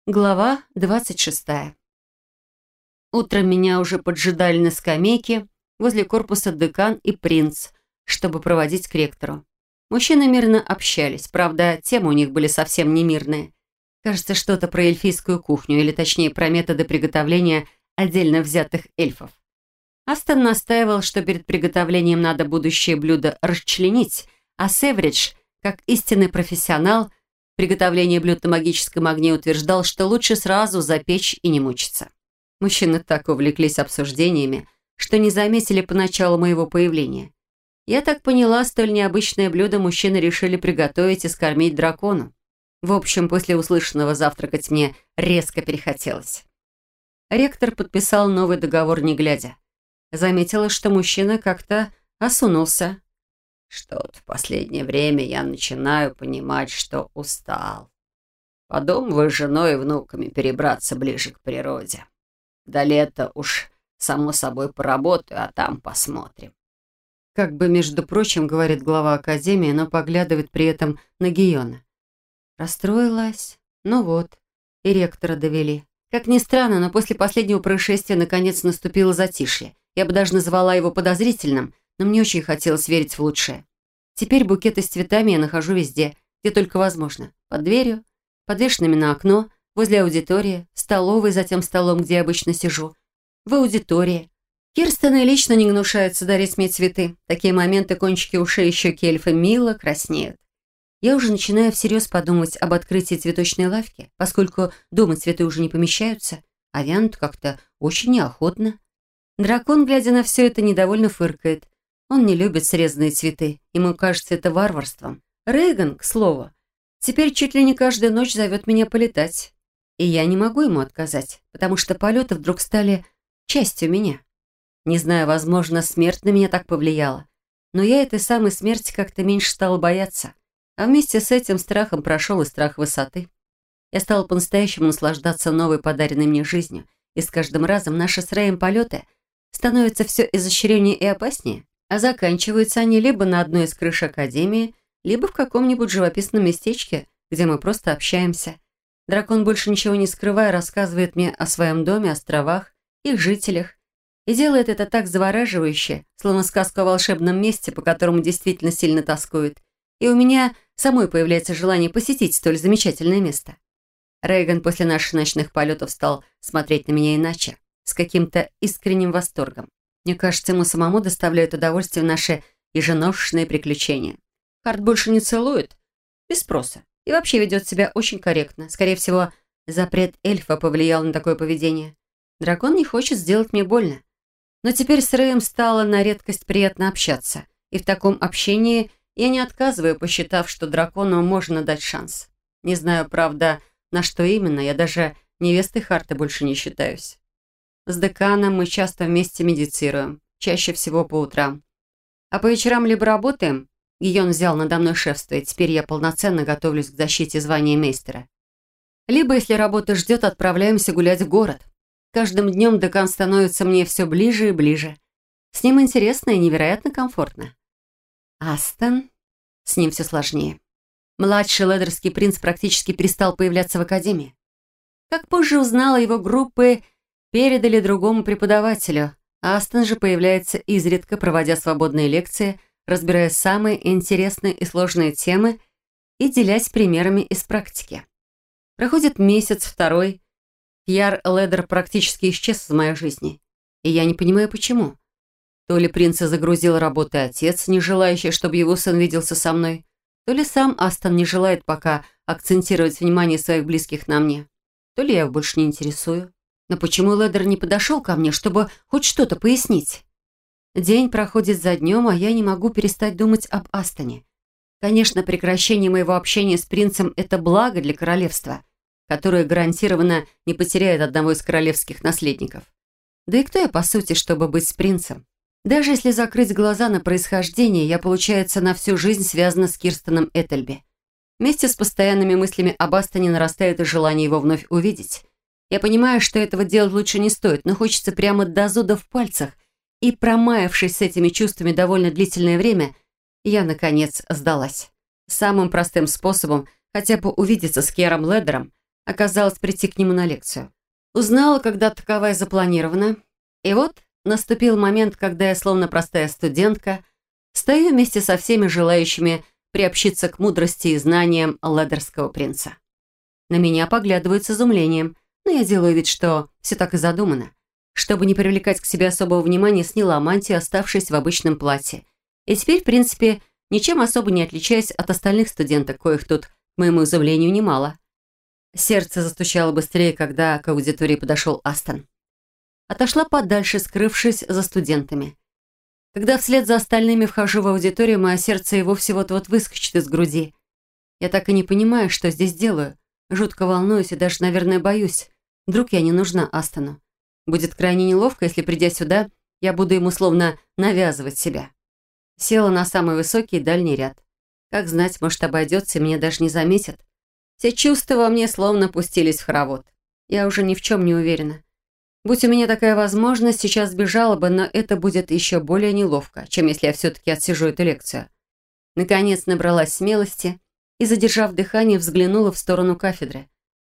Глава 26. Утром меня уже поджидали на скамейке возле корпуса декан и принц, чтобы проводить к ректору. Мужчины мирно общались, правда, темы у них были совсем не мирные. Кажется, что-то про эльфийскую кухню, или точнее про методы приготовления отдельно взятых эльфов. Астон настаивал, что перед приготовлением надо будущее блюдо расчленить, а Севридж, как истинный профессионал, приготовление блюд на магическом огне утверждал, что лучше сразу запечь и не мучиться. Мужчины так увлеклись обсуждениями, что не заметили поначалу моего появления. Я так поняла, столь необычное блюдо мужчины решили приготовить и скормить дракону. В общем, после услышанного завтракать мне резко перехотелось. Ректор подписал новый договор не глядя. Заметила, что мужчина как-то осунулся. Что-то в последнее время я начинаю понимать, что устал. Подумываю с женой и внуками перебраться ближе к природе. До лета уж, само собой, поработаю, а там посмотрим. Как бы, между прочим, говорит глава академии, но поглядывает при этом на Гийона. Расстроилась. Ну вот, и ректора довели. Как ни странно, но после последнего происшествия наконец наступило затишье. Я бы даже назвала его подозрительным, но мне очень хотелось верить в лучшее. Теперь букеты с цветами я нахожу везде, где только возможно. Под дверью, подвешенными на окно, возле аудитории, в столовой, за тем столом, где я обычно сижу, в аудитории. Кирстен и лично не гнушается дарить мне цветы. Такие моменты кончики ушей и щеки эльфа мило краснеют. Я уже начинаю всерьез подумать об открытии цветочной лавки, поскольку дома цветы уже не помещаются, а вянут как-то очень неохотно. Дракон, глядя на все это, недовольно фыркает. Он не любит срезанные цветы. Ему кажется это варварством. Рейган, к слову, теперь чуть ли не каждую ночь зовет меня полетать. И я не могу ему отказать, потому что полеты вдруг стали частью меня. Не знаю, возможно, смерть на меня так повлияла. Но я этой самой смерти как-то меньше стала бояться. А вместе с этим страхом прошел и страх высоты. Я стала по-настоящему наслаждаться новой подаренной мне жизнью. И с каждым разом наши с Рэем полеты становятся все изощреннее и опаснее, а заканчиваются они либо на одной из крыш Академии, либо в каком-нибудь живописном местечке, где мы просто общаемся. Дракон, больше ничего не скрывая, рассказывает мне о своем доме, островах, их жителях. И делает это так завораживающе, словно сказку о волшебном месте, по которому действительно сильно тоскует. И у меня самой появляется желание посетить столь замечательное место. Рейган после наших ночных полетов стал смотреть на меня иначе, с каким-то искренним восторгом. Мне кажется, ему самому доставляют удовольствие наши еженошные приключения. Харт больше не целует, без спроса, и вообще ведет себя очень корректно. Скорее всего, запрет эльфа повлиял на такое поведение. Дракон не хочет сделать мне больно. Но теперь с Рэем стало на редкость приятно общаться, и в таком общении я не отказываю, посчитав, что дракону можно дать шанс. Не знаю, правда, на что именно, я даже невестой Харта больше не считаюсь. С деканом мы часто вместе медитируем, чаще всего по утрам. А по вечерам либо работаем, Гийон взял надо мной шефство, и теперь я полноценно готовлюсь к защите звания мейстера. Либо, если работа ждет, отправляемся гулять в город. Каждым днем декан становится мне все ближе и ближе. С ним интересно и невероятно комфортно. Астон, с ним все сложнее. Младший ледерский принц практически перестал появляться в академии. Как позже узнала, его группы передали другому преподавателю. Астон же появляется изредка, проводя свободные лекции, разбирая самые интересные и сложные темы и делясь примерами из практики. Проходит месяц, второй. Кьяр Ледер практически исчез из моей жизни. И я не понимаю, почему. То ли принца загрузил работой отец, не желающий, чтобы его сын виделся со мной, то ли сам Астон не желает пока акцентировать внимание своих близких на мне, то ли я его больше не интересую. Но почему Ледер не подошел ко мне, чтобы хоть что-то пояснить? День проходит за днем, а я не могу перестать думать об Астоне. Конечно, прекращение моего общения с принцем – это благо для королевства, которое гарантированно не потеряет одного из королевских наследников. Да и кто я, по сути, чтобы быть с принцем? Даже если закрыть глаза на происхождение, я, получается, на всю жизнь связана с Кирстеном Этельби. Вместе с постоянными мыслями об Астоне нарастает и желание его вновь увидеть. Я понимаю, что этого делать лучше не стоит, но хочется прямо до зуда в пальцах. И, промаявшись с этими чувствами довольно длительное время, я, наконец, сдалась. Самым простым способом хотя бы увидеться с Кьяром Ледером оказалось прийти к нему на лекцию. Узнала, когда таковая запланирована. И вот наступил момент, когда я, словно простая студентка, стою вместе со всеми желающими приобщиться к мудрости и знаниям Ледерского принца. На меня поглядывают с изумлением, но я делаю вид, что все так и задумано. Чтобы не привлекать к себе особого внимания, сняла мантию, оставшись в обычном платье. И теперь, в принципе, ничем особо не отличаясь от остальных студенток, коих тут, к моему изумлению, немало. Сердце застучало быстрее, когда к аудитории подошел Астон. Отошла подальше, скрывшись за студентами. Когда вслед за остальными вхожу в аудиторию, мое сердце и вовсе вот-вот выскочит из груди. Я так и не понимаю, что здесь делаю. Жутко волнуюсь и даже, наверное, боюсь. Вдруг я не нужна Астону. Будет крайне неловко, если, придя сюда, я буду ему словно навязывать себя. Села на самый высокий и дальний ряд. Как знать, может, обойдется и меня даже не заметят. Все чувства во мне словно пустились в хоровод. Я уже ни в чем не уверена. Будь у меня такая возможность, сейчас сбежала бы, но это будет еще более неловко, чем если я все-таки отсижу эту лекцию. Наконец набралась смелости и, задержав дыхание, взглянула в сторону кафедры.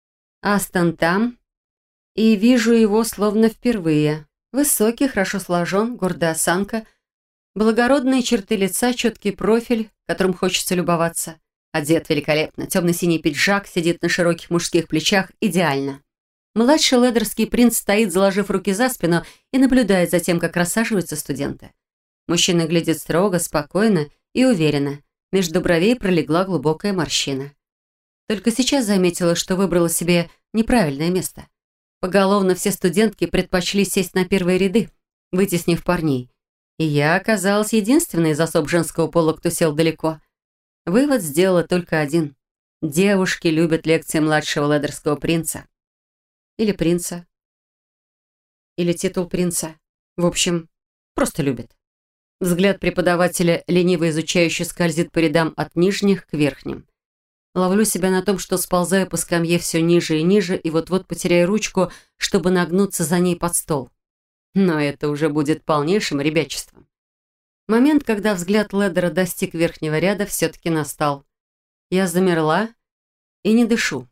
Астон там, и вижу его словно впервые. Высокий, хорошо сложен, гордая осанка, благородные черты лица, четкий профиль, которым хочется любоваться. Одет великолепно, темно-синий пиджак сидит на широких мужских плечах идеально. Младший ледерский принц стоит, заложив руки за спину, и наблюдает за тем, как рассаживаются студенты. Мужчина глядит строго, спокойно и уверенно. Между бровей пролегла глубокая морщина. Только сейчас заметила, что выбрала себе неправильное место. Поголовно все студентки предпочли сесть на первые ряды, вытеснив парней. И я оказалась единственной из особ женского пола, кто сел далеко. Вывод сделала только один. Девушки любят лекции младшего ледерского принца. Или принца. Или титул принца. В общем, просто любят. Взгляд преподавателя, лениво изучающе, скользит по рядам от нижних к верхним. Ловлю себя на том, что сползаю по скамье все ниже и ниже, и вот-вот потеряю ручку, чтобы нагнуться за ней под стол. Но это уже будет полнейшим ребячеством. Момент, когда взгляд Ледера достиг верхнего ряда, все-таки настал. Я замерла и не дышу.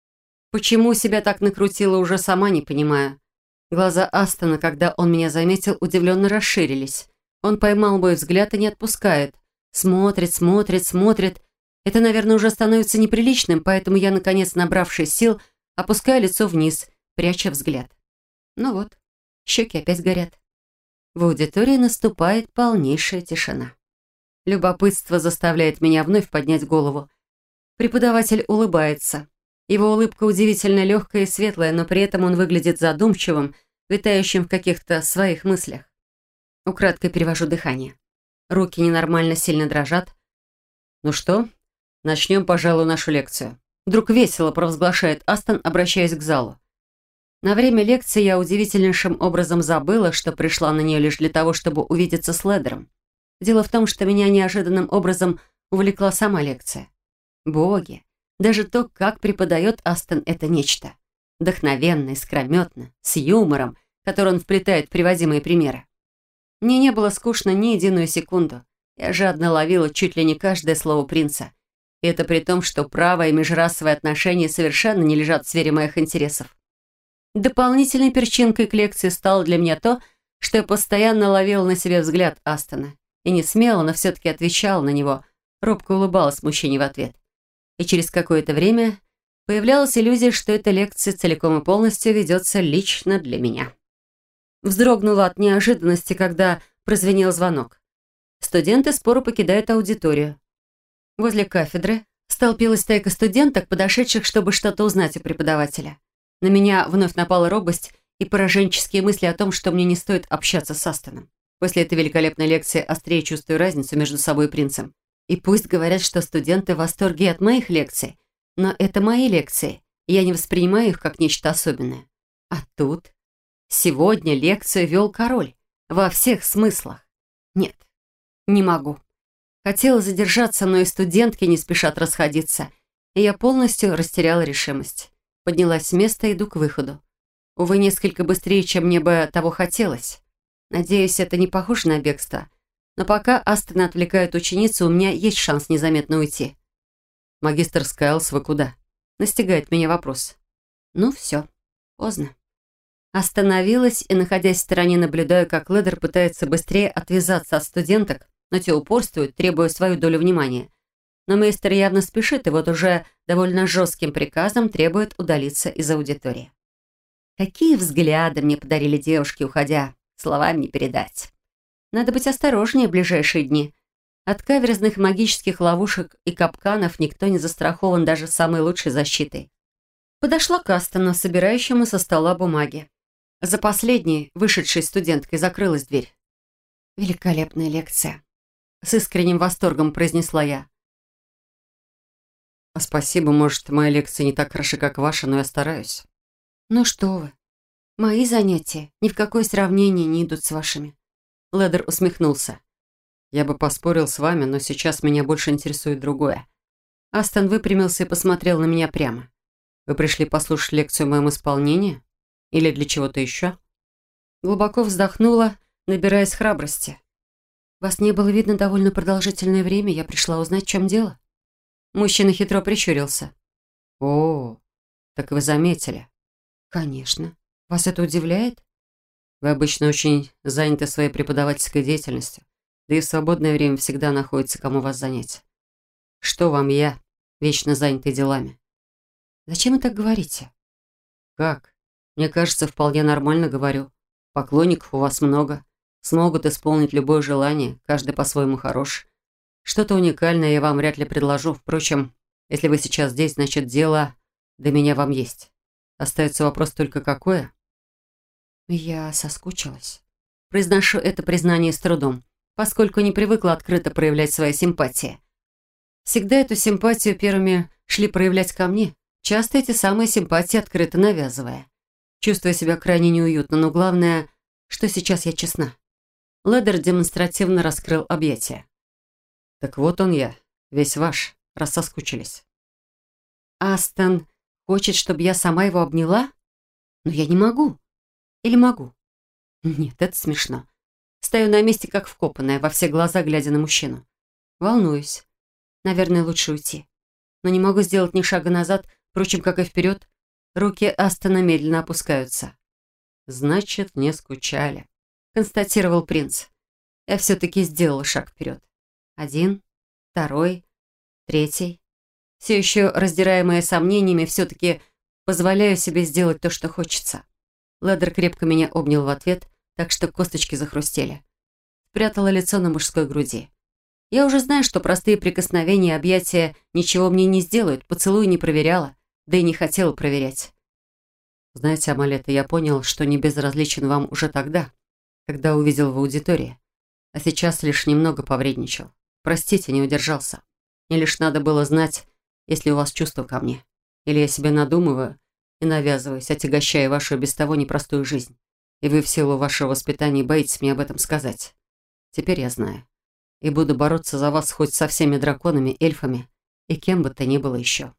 Почему себя так накрутила, уже сама не понимаю. Глаза Астона, когда он меня заметил, удивленно расширились. Он поймал мой взгляд и не отпускает. Смотрит, смотрит, смотрит. Это, наверное, уже становится неприличным, поэтому я, наконец, набравшись сил, опускаю лицо вниз, пряча взгляд. Ну вот, щеки опять горят. В аудитории наступает полнейшая тишина. Любопытство заставляет меня вновь поднять голову. Преподаватель улыбается. Его улыбка удивительно легкая и светлая, но при этом он выглядит задумчивым, витающим в каких-то своих мыслях. Украдкой перевожу дыхание. Руки ненормально сильно дрожат. «Ну что, начнем, пожалуй, нашу лекцию». Вдруг весело провозглашает Астон, обращаясь к залу. На время лекции я удивительнейшим образом забыла, что пришла на нее лишь для того, чтобы увидеться с Ледером. Дело в том, что меня неожиданным образом увлекла сама лекция. Боги! Даже то, как преподает Астон, это нечто. Вдохновенно, искрометно, с юмором, который он вплетает в приводимые примеры. Мне не было скучно ни единую секунду. Я жадно ловила чуть ли не каждое слово принца. И это при том, что право и межрасовые отношения совершенно не лежат в сфере моих интересов. Дополнительной перчинкой к лекции стало для меня то, что я постоянно ловила на себе взгляд Астона. И не смело, но все-таки отвечала на него, робко улыбалась мужчине в ответ. И через какое-то время появлялась иллюзия, что эта лекция целиком и полностью ведется лично для меня. Вздрогнула от неожиданности, когда прозвенел звонок. Студенты споро покидают аудиторию. Возле кафедры столпилась стайка студенток, подошедших, чтобы что-то узнать у преподавателя. На меня вновь напала робость и пораженческие мысли о том, что мне не стоит общаться с Астоном. После этой великолепной лекции острее чувствую разницу между собой и принцем. И пусть говорят, что студенты в восторге от моих лекций, но это мои лекции, и я не воспринимаю их как нечто особенное. А тут... Сегодня лекцию вел король. Во всех смыслах. Нет, не могу. Хотела задержаться, но и студентки не спешат расходиться, и я полностью растеряла решимость. Поднялась с места и иду к выходу. Увы, несколько быстрее, чем мне бы того хотелось. Надеюсь, это не похоже на бегство. Но пока Астон отвлекает ученицу, у меня есть шанс незаметно уйти. «Магистр Скайлс, вы куда?» Настигает меня вопрос. Ну все, поздно. Остановилась и, находясь в стороне, наблюдаю, как Ледер пытается быстрее отвязаться от студенток, но те упорствуют, требуя свою долю внимания. Но мейстер явно спешит и вот уже довольно жестким приказом требует удалиться из аудитории. Какие взгляды мне подарили девушки, уходя, словами не передать. Надо быть осторожнее в ближайшие дни. От каверзных магических ловушек и капканов никто не застрахован даже самой лучшей защитой. Подошла к Астону, собирающему со стола бумаги. За последней, вышедшей студенткой, закрылась дверь. «Великолепная лекция», — с искренним восторгом произнесла я. Спасибо, может, мои лекции не так хороши, как ваши, но я стараюсь. «Ну что вы, мои занятия ни в какое сравнение не идут с вашими». Ледер усмехнулся. Я бы поспорил с вами, но сейчас меня больше интересует другое. Астон выпрямился и посмотрел на меня прямо. Вы пришли послушать лекцию в моем исполнении? Или для чего-то еще? Глубоко вздохнула, набираясь храбрости. Вас не было видно довольно продолжительное время, я пришла узнать, в чем дело. Мужчина хитро прищурился. О, так вы заметили. Конечно. Вас это удивляет? Вы обычно очень заняты своей преподавательской деятельностью, да и в свободное время всегда находится кому вас занять. Что вам я, вечно занятый делами? Зачем вы так говорите? Как? Мне кажется, вполне нормально говорю. Поклонников у вас много. Смогут исполнить любое желание, каждый по-своему хорош. Что-то уникальное я вам вряд ли предложу. Впрочем, если вы сейчас здесь, значит, дело до меня вам есть. Остается вопрос только какое? Я соскучилась. Произношу это признание с трудом, поскольку не привыкла открыто проявлять свои симпатии. Всегда эту симпатию первыми шли проявлять ко мне, часто эти самые симпатии открыто навязывая. Чувствуя себя крайне неуютно, но главное, что сейчас я честна. Ледер демонстративно раскрыл объятия. Так вот он я, весь ваш, раз соскучились. Астон хочет, чтобы я сама его обняла? Но я не могу. Или могу? Нет, это смешно. Стою на месте, как вкопанная, во все глаза глядя на мужчину. Волнуюсь. Наверное, лучше уйти. Но не могу сделать ни шага назад, впрочем, как и вперед. Руки Астона медленно опускаются. «Значит, не скучали», — констатировал принц. Я все-таки сделала шаг вперед. 1, 2, 3. Все еще раздираемая сомнениями, все-таки позволяю себе сделать то, что хочется. Ледер крепко меня обнял в ответ, так что косточки захрустели. Спрятала лицо на мужской груди. Я уже знаю, что простые прикосновения и объятия ничего мне не сделают, поцелуй не проверяла, да и не хотела проверять. Знаете, Амалета, я понял, что не безразличен вам уже тогда, когда увидел в аудитории, а сейчас лишь немного повредничал. Простите, не удержался. Мне лишь надо было знать, есть ли у вас чувства ко мне. Или я себе надумываю и навязываюсь, отягощая вашу без того непростую жизнь. И вы в силу вашего воспитания боитесь мне об этом сказать. Теперь я знаю. И буду бороться за вас хоть со всеми драконами, эльфами и кем бы то ни было еще.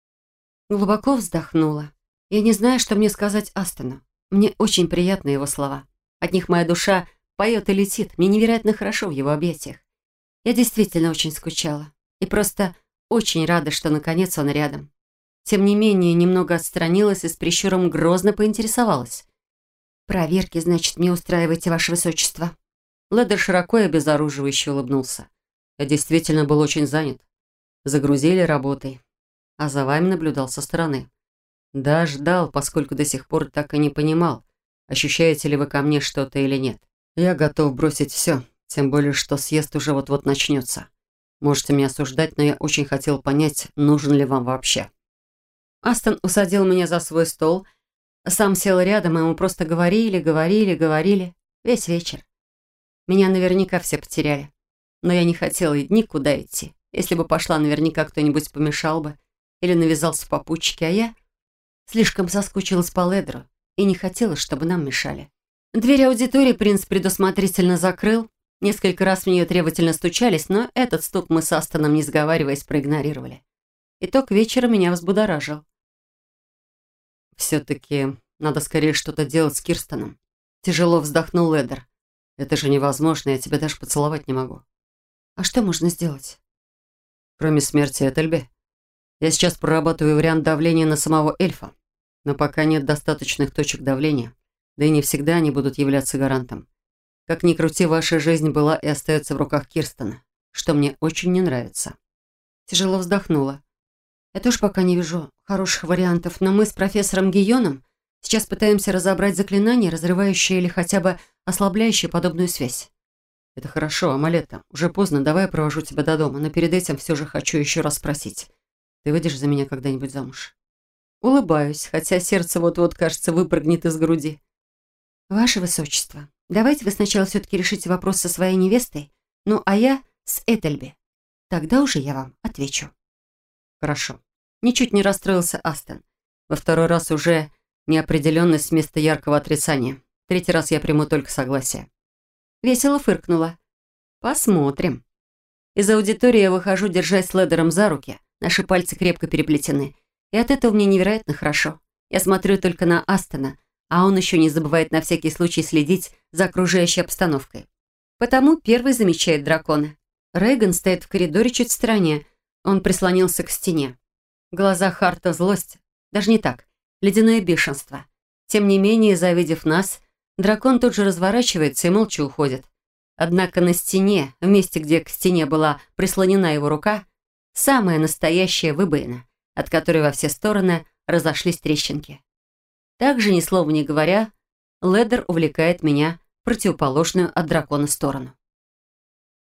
Глубоко вздохнула. Я не знаю, что мне сказать Астону. Мне очень приятны его слова. От них моя душа поет и летит. Мне невероятно хорошо в его объятиях. Я действительно очень скучала. И просто очень рада, что наконец он рядом. Тем не менее, немного отстранилась и с прищуром грозно поинтересовалась. «Проверки, значит, не устраиваете, ваше высочество?» Ледер широко и обезоруживающе улыбнулся. Я действительно был очень занят. Загрузили работой. А за вами наблюдал со стороны. Да, ждал, поскольку до сих пор так и не понимал, ощущаете ли вы ко мне что-то или нет. Я готов бросить все, тем более, что съезд уже вот-вот начнется. Можете меня осуждать, но я очень хотел понять, нужен ли вам вообще. Астон усадил меня за свой стол, сам сел рядом, и мы просто говорили весь вечер. Меня наверняка все потеряли, но я не хотела никуда идти. Если бы пошла, наверняка кто-нибудь помешал бы или навязался в попутчике, а я слишком соскучилась по Ледеру и не хотела, чтобы нам мешали. Дверь аудитории принц предусмотрительно закрыл. Несколько раз в нее требовательно стучались, но этот стук мы с Астоном, не сговариваясь, проигнорировали. Итог вечера меня взбудоражил. «Все-таки надо скорее что-то делать с Кирстоном», — тяжело вздохнул Ледер. «Это же невозможно, я тебя даже поцеловать не могу». «А что можно сделать?» «Кроме смерти Этельби. Я сейчас прорабатываю вариант давления на самого эльфа. Но пока нет достаточных точек давления, да и не всегда они будут являться гарантом. Как ни крути, ваша жизнь была и остается в руках Кирстена, что мне очень не нравится. Тяжело вздохнула. Я тоже пока не вижу хороших вариантов, но мы с профессором Гийоном сейчас пытаемся разобрать заклинания, разрывающие или хотя бы ослабляющие подобную связь. Это хорошо, Амалетта. Уже поздно, давай я провожу тебя до дома, но перед этим все же хочу еще раз спросить. Ты выйдешь за меня когда-нибудь замуж? Улыбаюсь, хотя сердце вот-вот, кажется, выпрыгнет из груди. Ваше Высочество, давайте вы сначала все-таки решите вопрос со своей невестой, ну а я с Этельби. Тогда уже я вам отвечу. Хорошо. Ничуть не расстроился Астон. Во второй раз уже неопределенность вместо яркого отрицания. Третий раз я приму только согласие. Весело фыркнула. Посмотрим. Из аудитории я выхожу, держась с Ледером за руки. Наши пальцы крепко переплетены. И от этого мне невероятно хорошо. Я смотрю только на Астона, а он еще не забывает на всякий случай следить за окружающей обстановкой. Потому первый замечает дракона. Рейган стоит в коридоре чуть в стороне. Он прислонился к стене. В глазах Харта злость. Даже не так. Ледяное бешенство. Тем не менее, завидев нас, дракон тут же разворачивается и молча уходит. Однако на стене, в месте, где к стене была прислонена его рука, самая настоящая выбоина, от которой во все стороны разошлись трещинки. Также, ни слова не говоря, Ледер увлекает меня в противоположную от дракона сторону.